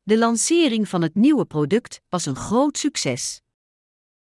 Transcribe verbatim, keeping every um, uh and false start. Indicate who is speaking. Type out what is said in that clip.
Speaker 1: De lancering van het nieuwe product was een groot succes.